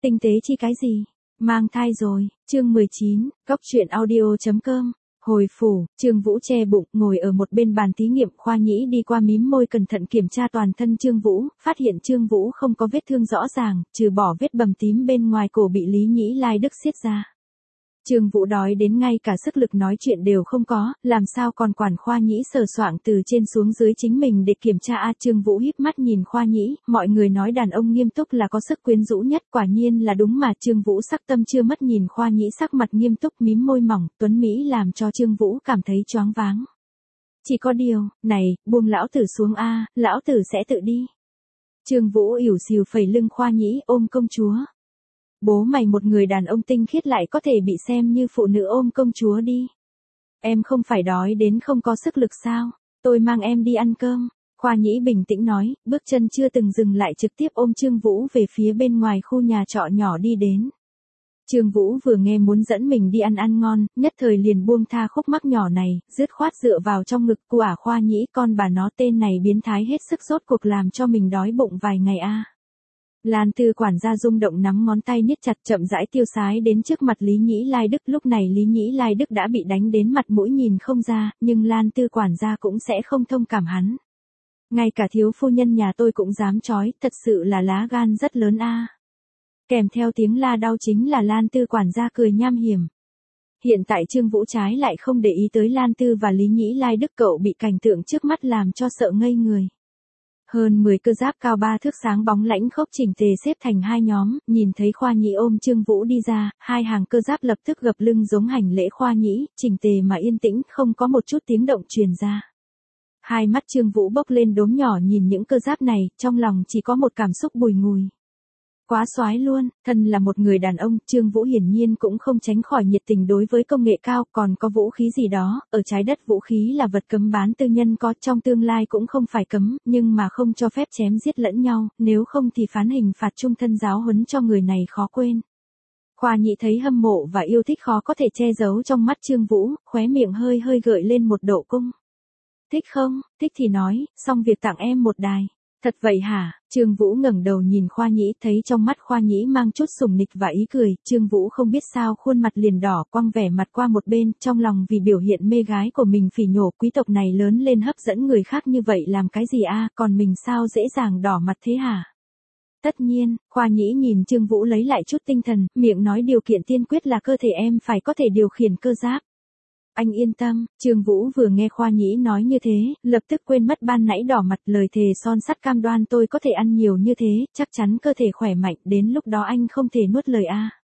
Tinh tế chi cái gì? Mang thai rồi, chương 19, Cóc truyện audio.com. Hồi phủ, Trương Vũ che bụng, ngồi ở một bên bàn thí nghiệm. Khoa Nhĩ đi qua mím môi cẩn thận kiểm tra toàn thân Trương Vũ, phát hiện Trương Vũ không có vết thương rõ ràng, trừ bỏ vết bầm tím bên ngoài cổ bị Lý Nhĩ Lai Đức siết ra. Trương Vũ đói đến ngay cả sức lực nói chuyện đều không có, làm sao còn quản Khoa Nhĩ sờ soạng từ trên xuống dưới chính mình để kiểm tra Trương Vũ híp mắt nhìn Khoa Nhĩ, mọi người nói đàn ông nghiêm túc là có sức quyến rũ nhất, quả nhiên là đúng mà. Trương Vũ sắc tâm chưa mất nhìn Khoa Nhĩ sắc mặt nghiêm túc mím môi mỏng, tuấn Mỹ làm cho Trương Vũ cảm thấy choáng váng. Chỉ có điều, này, buông lão tử xuống lão tử sẽ tự đi. Trương Vũ ỉu xìu phẩy lưng Khoa Nhĩ, ôm công chúa. Bố mày một người đàn ông tinh khiết lại có thể bị xem như phụ nữ ôm công chúa đi. Em không phải đói đến không có sức lực sao, tôi mang em đi ăn cơm. Khoa Nhĩ bình tĩnh nói, bước chân chưa từng dừng lại trực tiếp ôm Trương Vũ về phía bên ngoài khu nhà trọ nhỏ đi đến. Trương Vũ vừa nghe muốn dẫn mình đi ăn ngon, nhất thời liền buông tha khúc mắc nhỏ này, dứt khoát dựa vào trong ngực của Khoa Nhĩ, con bà nó tên này biến thái hết sức, rốt cuộc làm cho mình đói bụng vài ngày Lan Tư quản gia rung động nắm ngón tay niết chặt, chậm rãi tiêu sái đến trước mặt Lý Nhĩ Lai Đức. Lúc này Lý Nhĩ Lai Đức đã bị đánh đến mặt mũi nhìn không ra, nhưng Lan Tư quản gia cũng sẽ không thông cảm hắn. Ngay cả thiếu phu nhân nhà tôi cũng dám chói, thật sự là lá gan rất lớn Kèm theo tiếng la đau chính là Lan Tư quản gia cười nham hiểm. Hiện tại Trương Vũ trái lại không để ý tới Lan Tư và Lý Nhĩ Lai Đức, cậu bị cảnh tượng trước mắt làm cho sợ ngây người. Hơn 10 cơ giáp cao 3 thước sáng bóng lãnh khốc chỉnh tề xếp thành hai nhóm, nhìn thấy Khoa Nhĩ ôm Trương Vũ đi ra, hai hàng cơ giáp lập tức gập lưng giống hành lễ Khoa Nhĩ, chỉnh tề mà yên tĩnh, không có một chút tiếng động truyền ra. Hai mắt Trương Vũ bốc lên đốm nhỏ nhìn những cơ giáp này, trong lòng chỉ có một cảm xúc bùi ngùi. Quá soái luôn, thân là một người đàn ông, Trương Vũ hiển nhiên cũng không tránh khỏi nhiệt tình đối với công nghệ cao, còn có vũ khí gì đó, ở trái đất vũ khí là vật cấm bán tư nhân, có trong tương lai cũng không phải cấm, nhưng mà không cho phép chém giết lẫn nhau, nếu không thì phán hình phạt trung thân, giáo huấn cho người này khó quên. Khoa Nhĩ thấy hâm mộ và yêu thích khó có thể che giấu trong mắt Trương Vũ, khóe miệng hơi hơi gợi lên một độ cung. Thích không, thích thì nói, xong việc tặng em một đài. Thật vậy hả? Trương Vũ ngẩng đầu nhìn Khoa Nhĩ, thấy trong mắt Khoa Nhĩ mang chút sùng nịch và ý cười, Trương Vũ không biết sao khuôn mặt liền đỏ, quăng vẻ mặt qua một bên, trong lòng vì biểu hiện mê gái của mình phỉ nhổ, quý tộc này lớn lên hấp dẫn người khác như vậy làm cái gì còn mình sao dễ dàng đỏ mặt thế hả? Tất nhiên, Khoa Nhĩ nhìn Trương Vũ lấy lại chút tinh thần, miệng nói điều kiện tiên quyết là cơ thể em phải có thể điều khiển cơ giáp. Anh yên tâm, Trương Vũ vừa nghe Khoa Nhĩ nói như thế, lập tức quên mất ban nãy đỏ mặt, lời thề son sắt cam đoan tôi có thể ăn nhiều như thế, chắc chắn cơ thể khỏe mạnh, đến lúc đó anh không thể nuốt lời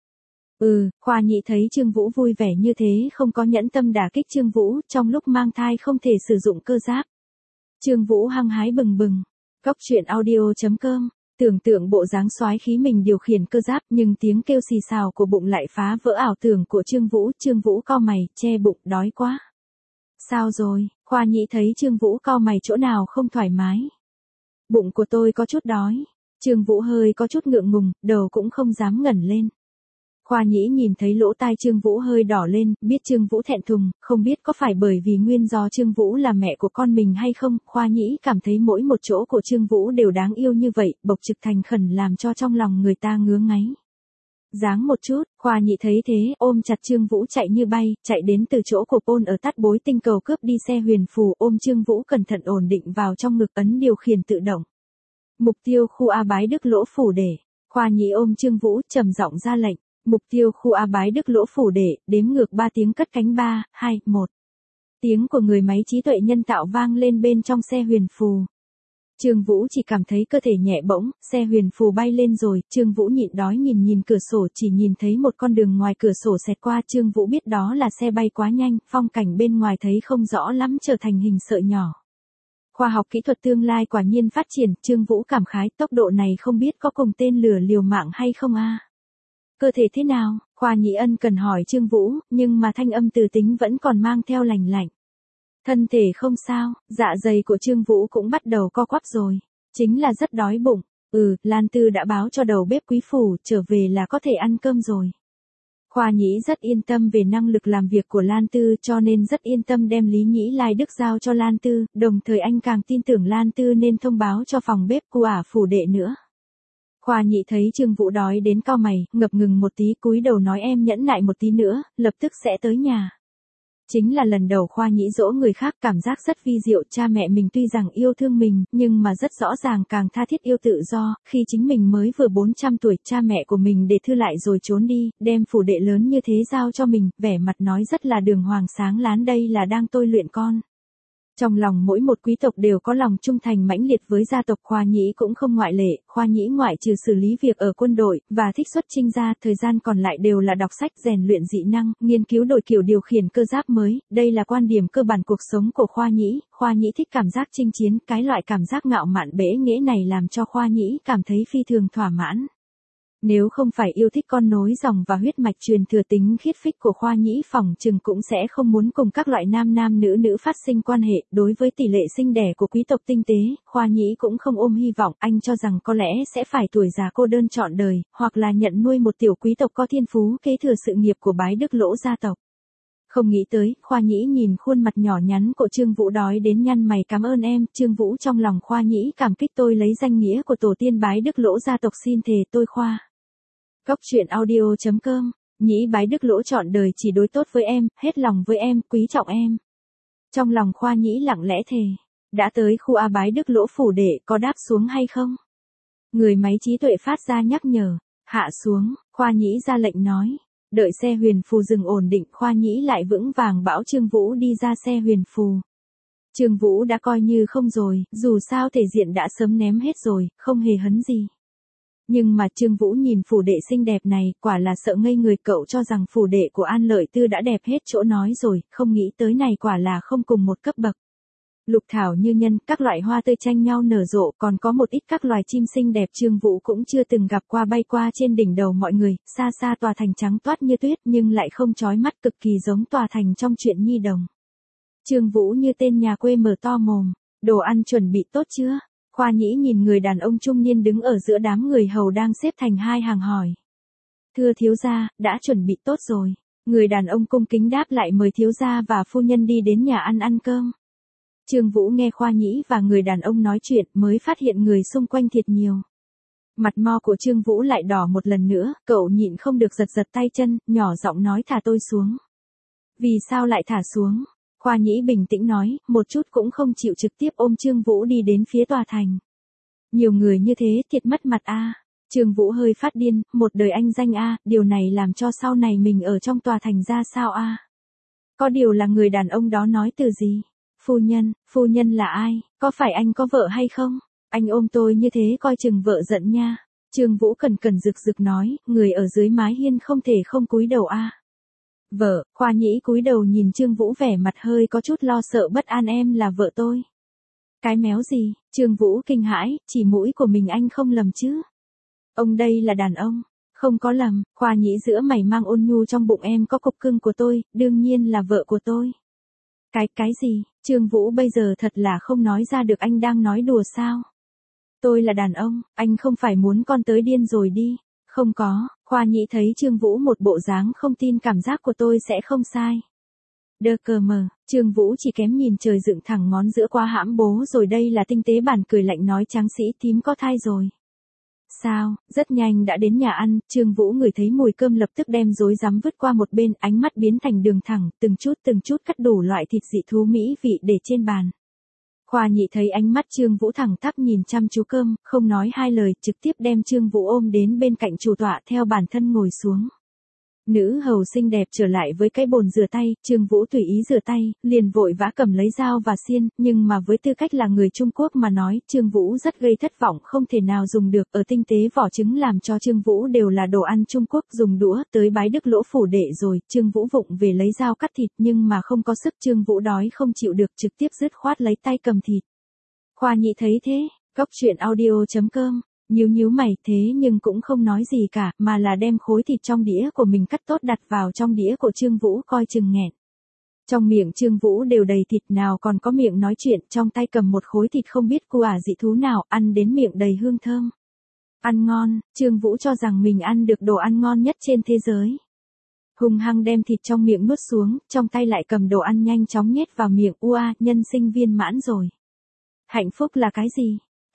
Khoa Nhĩ thấy Trương Vũ vui vẻ như thế không có nhẫn tâm đả kích Trương Vũ, trong lúc mang thai không thể sử dụng cơ giáp. Trương Vũ hăng hái bừng bừng. Cóc truyện audio.com. Tưởng tượng bộ dáng soái khí mình điều khiển cơ giáp, nhưng tiếng kêu xì xào của bụng lại phá vỡ ảo tưởng của Trương Vũ. Trương Vũ cau mày, che bụng, đói quá. Sao rồi? Khoa Nhĩ thấy Trương Vũ cau mày chỗ nào không thoải mái. Bụng của tôi có chút đói. Trương Vũ hơi có chút ngượng ngùng, đầu cũng không dám ngẩng lên. Khoa Nhĩ nhìn thấy lỗ tai Trương Vũ hơi đỏ lên, biết Trương Vũ thẹn thùng, không biết có phải bởi vì nguyên do Trương Vũ là mẹ của con mình hay không. Khoa Nhĩ cảm thấy mỗi một chỗ của Trương Vũ đều đáng yêu như vậy, bộc trực thành khẩn làm cho trong lòng người ta ngứa ngáy. Dáng một chút, Khoa Nhĩ thấy thế, ôm chặt Trương Vũ chạy như bay, chạy đến từ chỗ của Pôn ở Tát Bối Tinh Cầu cướp đi xe huyền phù, ôm Trương Vũ cẩn thận ổn định vào trong ngực, ấn điều khiển tự động. Mục tiêu khu A Bái Đức Lỗ Phủ Để. Khoa Nhĩ ôm Trương Vũ, trầm giọng ra lệnh. Mục tiêu khu A Bái Đức Lỗ Phủ Để, đếm ngược 3 tiếng cất cánh 3, 2, 1. Tiếng của người máy trí tuệ nhân tạo vang lên bên trong xe huyền phù. Trương Vũ chỉ cảm thấy cơ thể nhẹ bỗng, xe huyền phù bay lên rồi, Trương Vũ nhịn đói nhìn cửa sổ, chỉ nhìn thấy một con đường ngoài cửa sổ xẹt qua, Trương Vũ biết đó là xe bay quá nhanh, phong cảnh bên ngoài thấy không rõ lắm, trở thành hình sợi nhỏ. Khoa học kỹ thuật tương lai quả nhiên phát triển, Trương Vũ cảm khái, tốc độ này không biết có cùng tên lửa liều mạng hay không Cơ thể thế nào? Khoa Nhĩ ân cần hỏi Trương Vũ, nhưng mà thanh âm từ tính vẫn còn mang theo lành lạnh. Thân thể không sao, dạ dày của Trương Vũ cũng bắt đầu co quắp rồi. Chính là rất đói bụng. Lan Tư đã báo cho đầu bếp Quý Phủ, trở về là có thể ăn cơm rồi. Khoa Nhĩ rất yên tâm về năng lực làm việc của Lan Tư, cho nên rất yên tâm đem Lý Nhĩ Lai Đức giao cho Lan Tư, đồng thời anh càng tin tưởng Lan Tư nên thông báo cho phòng bếp của Phủ Đệ nữa. Khoa Nhĩ thấy Trương Vũ đói đến cau mày, ngập ngừng một tí cúi đầu nói em nhẫn nại một tí nữa, lập tức sẽ tới nhà. Chính là lần đầu Khoa Nhĩ dỗ người khác, cảm giác rất vi diệu, cha mẹ mình tuy rằng yêu thương mình, nhưng mà rất rõ ràng càng tha thiết yêu tự do, khi chính mình mới vừa 400 tuổi, cha mẹ của mình để thư lại rồi trốn đi, đem phủ đệ lớn như thế giao cho mình, vẻ mặt nói rất là đường hoàng sáng láng, đây là đang tôi luyện con. Trong lòng mỗi một quý tộc đều có lòng trung thành mãnh liệt với gia tộc, Khoa Nhĩ cũng không ngoại lệ, Khoa Nhĩ ngoại trừ xử lý việc ở quân đội, và thích xuất chinh ra, thời gian còn lại đều là đọc sách, rèn luyện dị năng, nghiên cứu đổi kiểu điều khiển cơ giáp mới, đây là quan điểm cơ bản cuộc sống của Khoa Nhĩ thích cảm giác chinh chiến, cái loại cảm giác ngạo mạn bẽ nghễ này làm cho Khoa Nhĩ cảm thấy phi thường thỏa mãn. Nếu không phải yêu thích con nối dòng và huyết mạch truyền thừa tính khiết phích của Khoa Nhĩ, phỏng chừng cũng sẽ không muốn cùng các loại nam nữ phát sinh quan hệ. Đối với tỷ lệ sinh đẻ của quý tộc tinh tế, Khoa Nhĩ cũng không ôm hy vọng, anh cho rằng có lẽ sẽ phải tuổi già cô đơn trọn đời, hoặc là nhận nuôi một tiểu quý tộc có thiên phú kế thừa sự nghiệp của bái đức lỗ gia tộc. Không nghĩ tới, Khoa Nhĩ nhìn khuôn mặt nhỏ nhắn của Trương Vũ đói đến nhăn mày, cảm ơn em. Trương Vũ trong lòng Khoa Nhĩ cảm kích, tôi lấy danh nghĩa của tổ tiên bái đức lỗ gia tộc xin thề, tôi Khoa. Góc truyện audio.com, Nhĩ bái đức lỗ trọn đời chỉ đối tốt với em, hết lòng với em, quý trọng em. Trong lòng Khoa Nhĩ lặng lẽ thề, đã tới khu A bái đức lỗ phủ đệ, có đáp xuống hay không? Người máy trí tuệ phát ra nhắc nhở, hạ xuống, Khoa Nhĩ ra lệnh nói. Đợi xe huyền phù dừng ổn định, Khoa Nhĩ lại vững vàng bảo Trương Vũ đi ra xe huyền phù. Trương Vũ đã coi như không rồi, dù sao thể diện đã sớm ném hết rồi, không hề hấn gì. Nhưng mà Trương Vũ nhìn phủ đệ xinh đẹp này, quả là sợ ngây người, cậu cho rằng phủ đệ của An Lợi Tư đã đẹp hết chỗ nói rồi, không nghĩ tới này quả là không cùng một cấp bậc. Lục thảo như nhân, các loại hoa tươi tranh nhau nở rộ, còn có một ít các loài chim xinh đẹp Trương Vũ cũng chưa từng gặp qua bay qua trên đỉnh đầu mọi người, xa xa tòa thành trắng toát như tuyết nhưng lại không chói mắt, cực kỳ giống tòa thành trong truyện nhi đồng. Trương Vũ như tên nhà quê mở to mồm, đồ ăn chuẩn bị tốt chưa? Khoa Nhĩ nhìn người đàn ông trung niên đứng ở giữa đám người hầu đang xếp thành hai hàng hỏi. Thưa thiếu gia, đã chuẩn bị tốt rồi. Người đàn ông cung kính đáp lại, mời thiếu gia và phu nhân đi đến nhà ăn cơm. Trương Vũ nghe Khoa Nhĩ và người đàn ông nói chuyện mới phát hiện người xung quanh thiệt nhiều. Mặt mo của Trương Vũ lại đỏ một lần nữa, cậu nhịn không được giật tay chân, nhỏ giọng nói thả tôi xuống. Vì sao lại thả xuống? Khoa Nhĩ bình tĩnh nói, một chút cũng không chịu trực tiếp ôm Trương Vũ đi đến phía tòa thành. Nhiều người như thế thiệt mất mặt a. Trương Vũ hơi phát điên, một đời anh danh a, điều này làm cho sau này mình ở trong tòa thành ra sao a? Có điều là người đàn ông đó nói từ gì? Phu nhân là ai? Có phải anh có vợ hay không? Anh ôm tôi như thế coi chừng vợ giận nha. Trương Vũ cẩn rực nói, người ở dưới mái hiên không thể không cúi đầu a. Vợ, Khoa Nhĩ cúi đầu nhìn Trương Vũ vẻ mặt hơi có chút lo sợ bất an, em là vợ tôi. Cái méo gì? Trương Vũ kinh hãi, chỉ mũi của mình anh không lầm chứ? Ông đây là đàn ông. Không có lầm, Khoa Nhĩ giữa mày mang ôn nhu, trong bụng em có cục cưng của tôi, đương nhiên là vợ của tôi. Cái gì? Trương Vũ bây giờ thật là không nói ra được, anh đang nói đùa sao? Tôi là đàn ông, anh không phải muốn con tới điên rồi đi. Không có, Khoa Nhĩ thấy Trương Vũ một bộ dáng không tin, cảm giác của tôi sẽ không sai. Đơ cờ mờ, Trương Vũ chỉ kém nhìn trời dựng thẳng ngón giữa qua hãm bố rồi, đây là tinh tế bản cười lạnh nói, tráng sĩ thím có thai rồi. Sao, rất nhanh đã đến nhà ăn, Trương Vũ ngửi thấy mùi cơm lập tức đem rối rắm vứt qua một bên, ánh mắt biến thành đường thẳng, từng chút cắt đủ loại thịt dị thú mỹ vị để trên bàn. Khoa Nhĩ thấy ánh mắt Trương Vũ thẳng tắp nhìn chăm chú cơm, không nói hai lời, trực tiếp đem Trương Vũ ôm đến bên cạnh chủ tọa, theo bản thân ngồi xuống. Nữ hầu xinh đẹp trở lại với cái bồn rửa tay, Trương Vũ tùy ý rửa tay, liền vội vã cầm lấy dao và xiên, nhưng mà với tư cách là người Trung Quốc mà nói, Trương Vũ rất gây thất vọng, không thể nào dùng được, ở tinh tế vỏ trứng làm cho Trương Vũ đều là đồ ăn Trung Quốc, dùng đũa, tới bái đức lỗ phủ đệ rồi, Trương Vũ vụng về lấy dao cắt thịt nhưng mà không có sức, Trương Vũ đói không chịu được, trực tiếp dứt khoát lấy tay cầm thịt. Khoa Nhĩ thấy thế, góc truyện audio.com. Nhíu mày, thế nhưng cũng không nói gì cả, mà là đem khối thịt trong đĩa của mình cắt tốt đặt vào trong đĩa của Trương Vũ, coi chừng nghẹn. Trong miệng Trương Vũ đều đầy thịt, nào còn có miệng nói chuyện, trong tay cầm một khối thịt không biết của dị thú nào, ăn đến miệng đầy hương thơm. Ăn ngon, Trương Vũ cho rằng mình ăn được đồ ăn ngon nhất trên thế giới. Hùng hăng đem thịt trong miệng nuốt xuống, trong tay lại cầm đồ ăn nhanh chóng nhét vào miệng, nhân sinh viên mãn rồi. Hạnh phúc là cái gì?